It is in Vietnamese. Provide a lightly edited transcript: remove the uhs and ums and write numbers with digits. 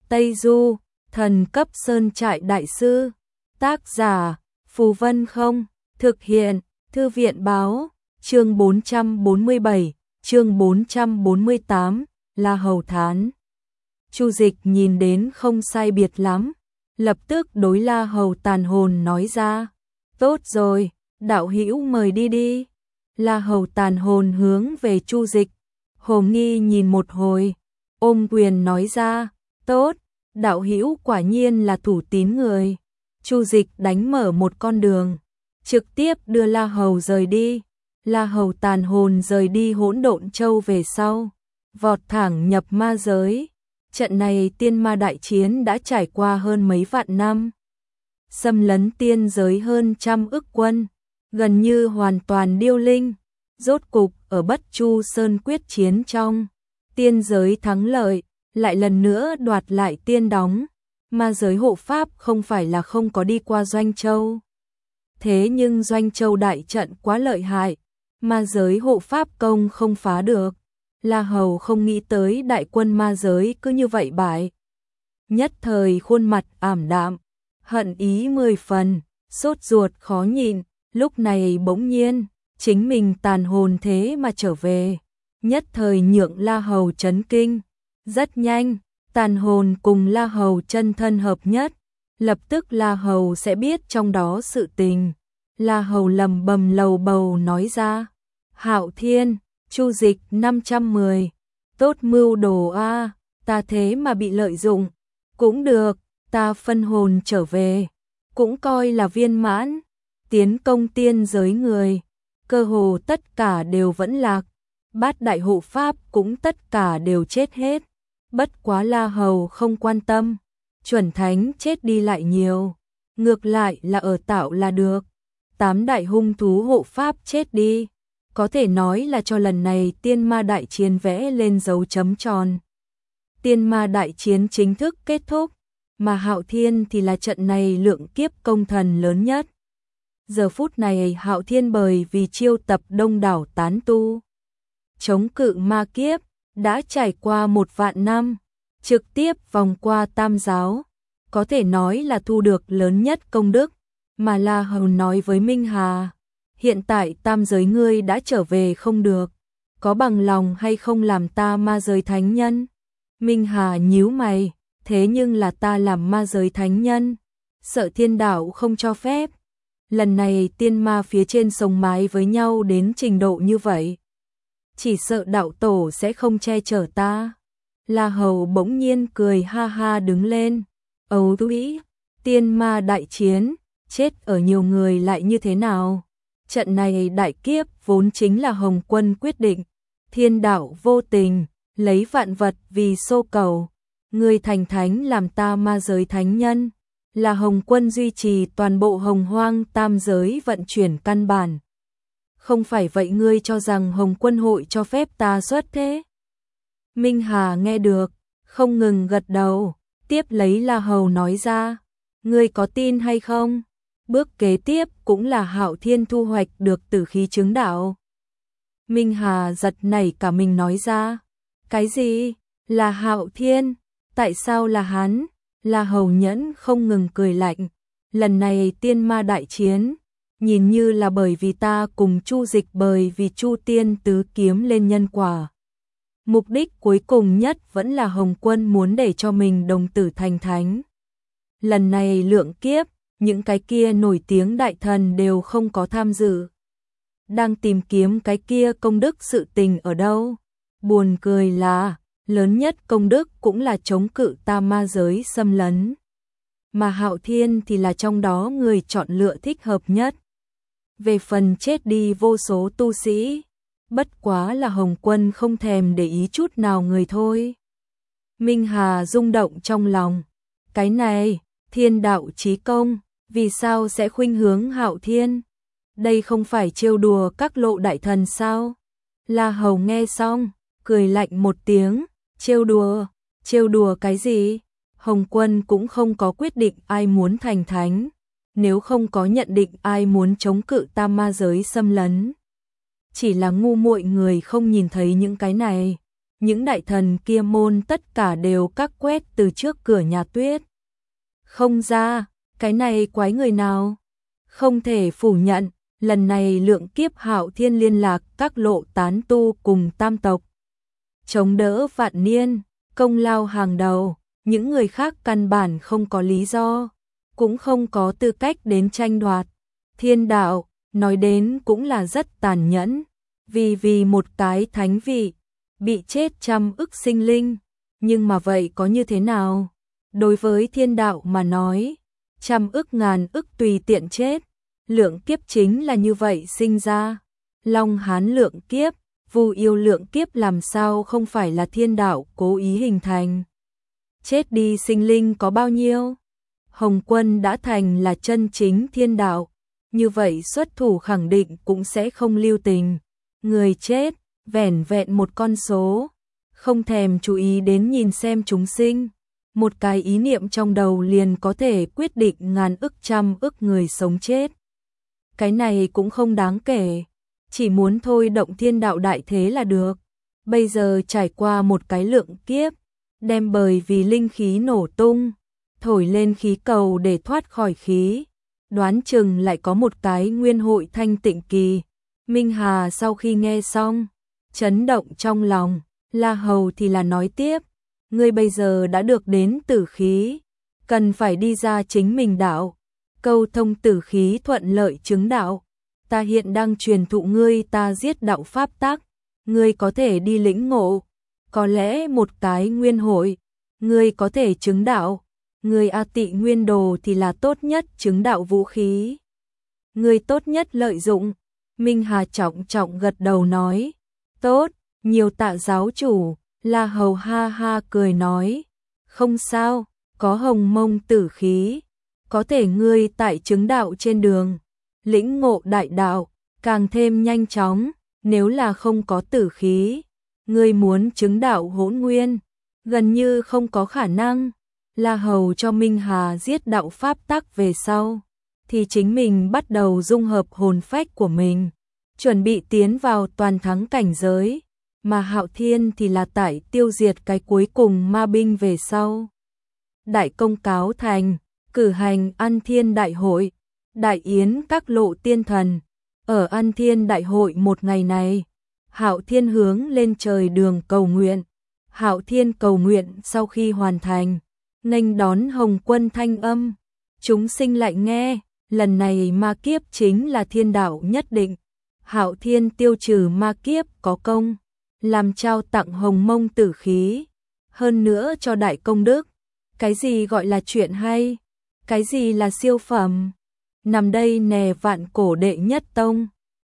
Tây Du, thần cấp sơn trại đại sư. Tác giả, Phù Vân Không. Thực hiện, Thư viện Báo. Chương 447, chương 448, La Hầu Thán. Chu Dịch nhìn đến không sai biệt lắm, lập tức đối La Hầu tàn hồn nói ra. Tốt rồi, đạo hữu mời đi đi. La Hầu tàn hồn hướng về Chu Dịch. Hồ Nghi nhìn một hồi, ôm quyền nói ra. Tốt, đạo hữu quả nhiên là thủ tín người. Chu Dịch đánh mở một con đường, trực tiếp đưa La Hầu rời đi. La Hầu tàn hồn rời đi Hỗn Độn Châu về sau, vọt thẳng nhập ma giới. Trận này tiên ma đại chiến đã trải qua hơn mấy vạn năm, xâm lấn tiên giới hơn 100 ức quân, gần như hoàn toàn điêu linh. Rốt cục ở Bất Chu Sơn quyết chiến trong, tiên giới thắng lợi, lại lần nữa đoạt lại tiên đóng. Ma giới hộ pháp không phải là không có đi qua Doanh Châu. Thế nhưng Doanh Châu đại trận quá lợi hại, ma giới hộ pháp công không phá được. La Hầu không nghĩ tới đại quân ma giới cứ như vậy bại. Nhất thời khuôn mặt ảm đạm, hận ý 10 phần, sốt ruột khó nhịn. Lúc này bỗng nhiên, chính mình tàn hồn thế mà trở về, nhất thời nhượng La Hầu chấn kinh. Rất nhanh, tàn hồn cùng La Hầu chân thân hợp nhất, lập tức La Hầu sẽ biết trong đó sự tình. La Hầu lầm bầm lầu bầu nói ra. Hạo Thiên, Chu Dịch 510, tốt mưu đồ a, ta thế mà bị lợi dụng. Cũng được, ta phân hồn trở về, cũng coi là viên mãn. Tiến công tiên giới người, cơ hồ tất cả đều vẫn lạc, bát đại hộ pháp cũng tất cả đều chết hết. Bất quá La Hầu không quan tâm, chuẩn thánh chết đi lại nhiều, ngược lại là ở tạo là được. 8 đại hung thú hộ pháp chết đi, có thể nói là cho lần này tiên ma đại chiến vẽ lên dấu chấm tròn. Tiên ma đại chiến chính thức kết thúc, mà Hạo Thiên thì là trận này lượng kiếp công thần lớn nhất. Giờ phút này Hạo Thiên bởi vì chiêu tập đông đảo tán tu, chống cự ma kiếp, đã trải qua 1 vạn năm, trực tiếp vòng qua tam giáo, có thể nói là thu được lớn nhất công đức. Mà La Hầu nói với Minh Hà, hiện tại tam giới ngươi đã trở về không được, có bằng lòng hay không làm ta ma giới thánh nhân? Minh Hà nhíu mày, thế nhưng là ta làm ma giới thánh nhân, sợ thiên đạo không cho phép. Lần này tiên ma phía trên sông mái với nhau đến trình độ như vậy, chỉ sợ đạo tổ sẽ không che chở ta. La Hầu bỗng nhiên cười ha ha đứng lên. Ấu Thúy, tiên ma đại chiến, chết ở nhiều người lại như thế nào? Trận này đại kiếp vốn chính là Hồng Quân quyết định. Thiên đạo vô tình, lấy vạn vật vì xô cầu. Ngươi thành thánh làm ta ma giới thánh nhân, là Hồng Quân duy trì toàn bộ hồng hoang tam giới vận chuyển căn bản. Không phải vậy ngươi cho rằng Hồng Quân hội cho phép ta xuất thế? Minh Hà nghe được, không ngừng gật đầu, tiếp lấy La Hầu nói ra. Ngươi có tin hay không? Bước kế tiếp cũng là Hạo Thiên thu hoạch được tử khí chứng đạo. Minh Hà giật nảy cả mình nói ra. Cái gì? Là Hạo Thiên? Tại sao là hắn? La Hầu nhẫn không ngừng cười lạnh. Lần này tiên ma đại chiến, nhìn như là bởi vì ta cùng Chu Dịch bởi vì Chu Tiên tứ kiếm lên nhân quả. Mục đích cuối cùng nhất vẫn là Hồng Quân muốn để cho mình đồng tử thành thánh. Lần này lượng kiếp, những cái kia nổi tiếng đại thần đều không có tham dự. Đang tìm kiếm cái kia công đức sự tình ở đâu. Buồn cười là, lớn nhất công đức cũng là chống cự ta ma giới xâm lấn. Mà Hạo Thiên thì là trong đó người chọn lựa thích hợp nhất. Về phần chết đi vô số tu sĩ, bất quá là Hồng Quân không thèm để ý chút nào người thôi. Minh Hà rung động trong lòng. Cái này, thiên đạo chí công, vì sao sẽ khuynh hướng Hạo Thiên? Đây không phải trêu đùa các lộ đại thần sao? La Hầu nghe xong, cười lạnh một tiếng. Trêu đùa cái gì? Hồng Quân cũng không có quyết định ai muốn thành thánh, nếu không có nhận định ai muốn chống cự tam ma giới xâm lấn. Chỉ là ngu muội người không nhìn thấy những cái này. những đại thần kia môn tất cả đều các quét từ trước cửa nhà Tuyết. Không ra, cái này quái người nào? Không thể phủ nhận, lần này lượng kiếp Hạo Thiên liên lạc các lộ tán tu cùng tam tộc. Chống đỡ vạn niên, công lao hàng đầu, những người khác căn bản không có lý do, cũng không có tư cách đến tranh đoạt. Thiên đạo, nói đến cũng là rất tàn nhẫn, vì một cái thánh vị, bị chết trăm ức sinh linh, nhưng mà vậy có như thế nào? Đối với thiên đạo mà nói, trăm ức ngàn ức tùy tiện chết, lượng kiếp chính là như vậy sinh ra. Long Hán lượng kiếp, Vu Yêu lượng kiếp làm sao không phải là thiên đạo cố ý hình thành. Chết đi sinh linh có bao nhiêu? Hồng Quân đã thành là chân chính thiên đạo, như vậy xuất thủ khẳng định cũng sẽ không lưu tình. Người chết, vẻn vẹn một con số, không thèm chú ý đến nhìn xem chúng sinh. Một cái ý niệm trong đầu liền có thể quyết định ngàn ức trăm ức người sống chết. Cái này cũng không đáng kể, chỉ muốn thôi động thiên đạo đại thế là được. Bây giờ trải qua một cái lượng kiếp, đem bởi vì linh khí nổ tung, thổi lên khí cầu để thoát khỏi khí, đoán chừng lại có một cái nguyên hội thanh tịnh kỳ. Minh Hà sau khi nghe xong, chấn động trong lòng, La Hầu thì là nói tiếp, ngươi bây giờ đã được đến tử khí, cần phải đi ra chính mình đạo, câu thông tử khí thuận lợi chứng đạo. Ta hiện đang truyền thụ ngươi ta giết đạo pháp tắc, ngươi có thể đi lĩnh ngộ, có lẽ một cái nguyên hội, ngươi có thể chứng đạo, ngươi A Tị nguyên đồ thì là tốt nhất chứng đạo vũ khí. Ngươi tốt nhất lợi dụng. Minh Hà trọng trọng gật đầu nói, tốt, nhiều tạ giáo chủ. La Hầu ha ha cười nói, không sao, có hồng mông tử khí, có thể ngươi tại chứng đạo trên đường, lĩnh ngộ đại đạo, càng thêm nhanh chóng, nếu là không có tử khí, ngươi muốn chứng đạo hỗn nguyên, gần như không có khả năng. La Hầu cho Minh Hà giết đạo pháp tắc về sau, thì chính mình bắt đầu dung hợp hồn phách của mình, chuẩn bị tiến vào toàn thắng cảnh giới, mà Hạo Thiên thì là tại tiêu diệt cái cuối cùng ma binh về sau. Đại công cáo thành, cử hành Ăn Thiên đại hội, đại yến các lộ tiên thần. Ở Ăn Thiên đại hội một ngày này, Hạo Thiên hướng lên trời đường cầu nguyện. Hạo Thiên cầu nguyện sau khi hoàn thành, nghênh đón Hồng Quân thanh âm. Chúng sinh lại nghe, lần này ma kiếp chính là thiên đạo nhất định. Hạo Thiên tiêu trừ ma kiếp có công, làm trao tặng hồng mông tử khí, hơn nữa cho đại công đức. Cái gì gọi là chuyện hay? Cái gì là siêu phẩm? Nằm đây nè vạn cổ đệ nhất tông,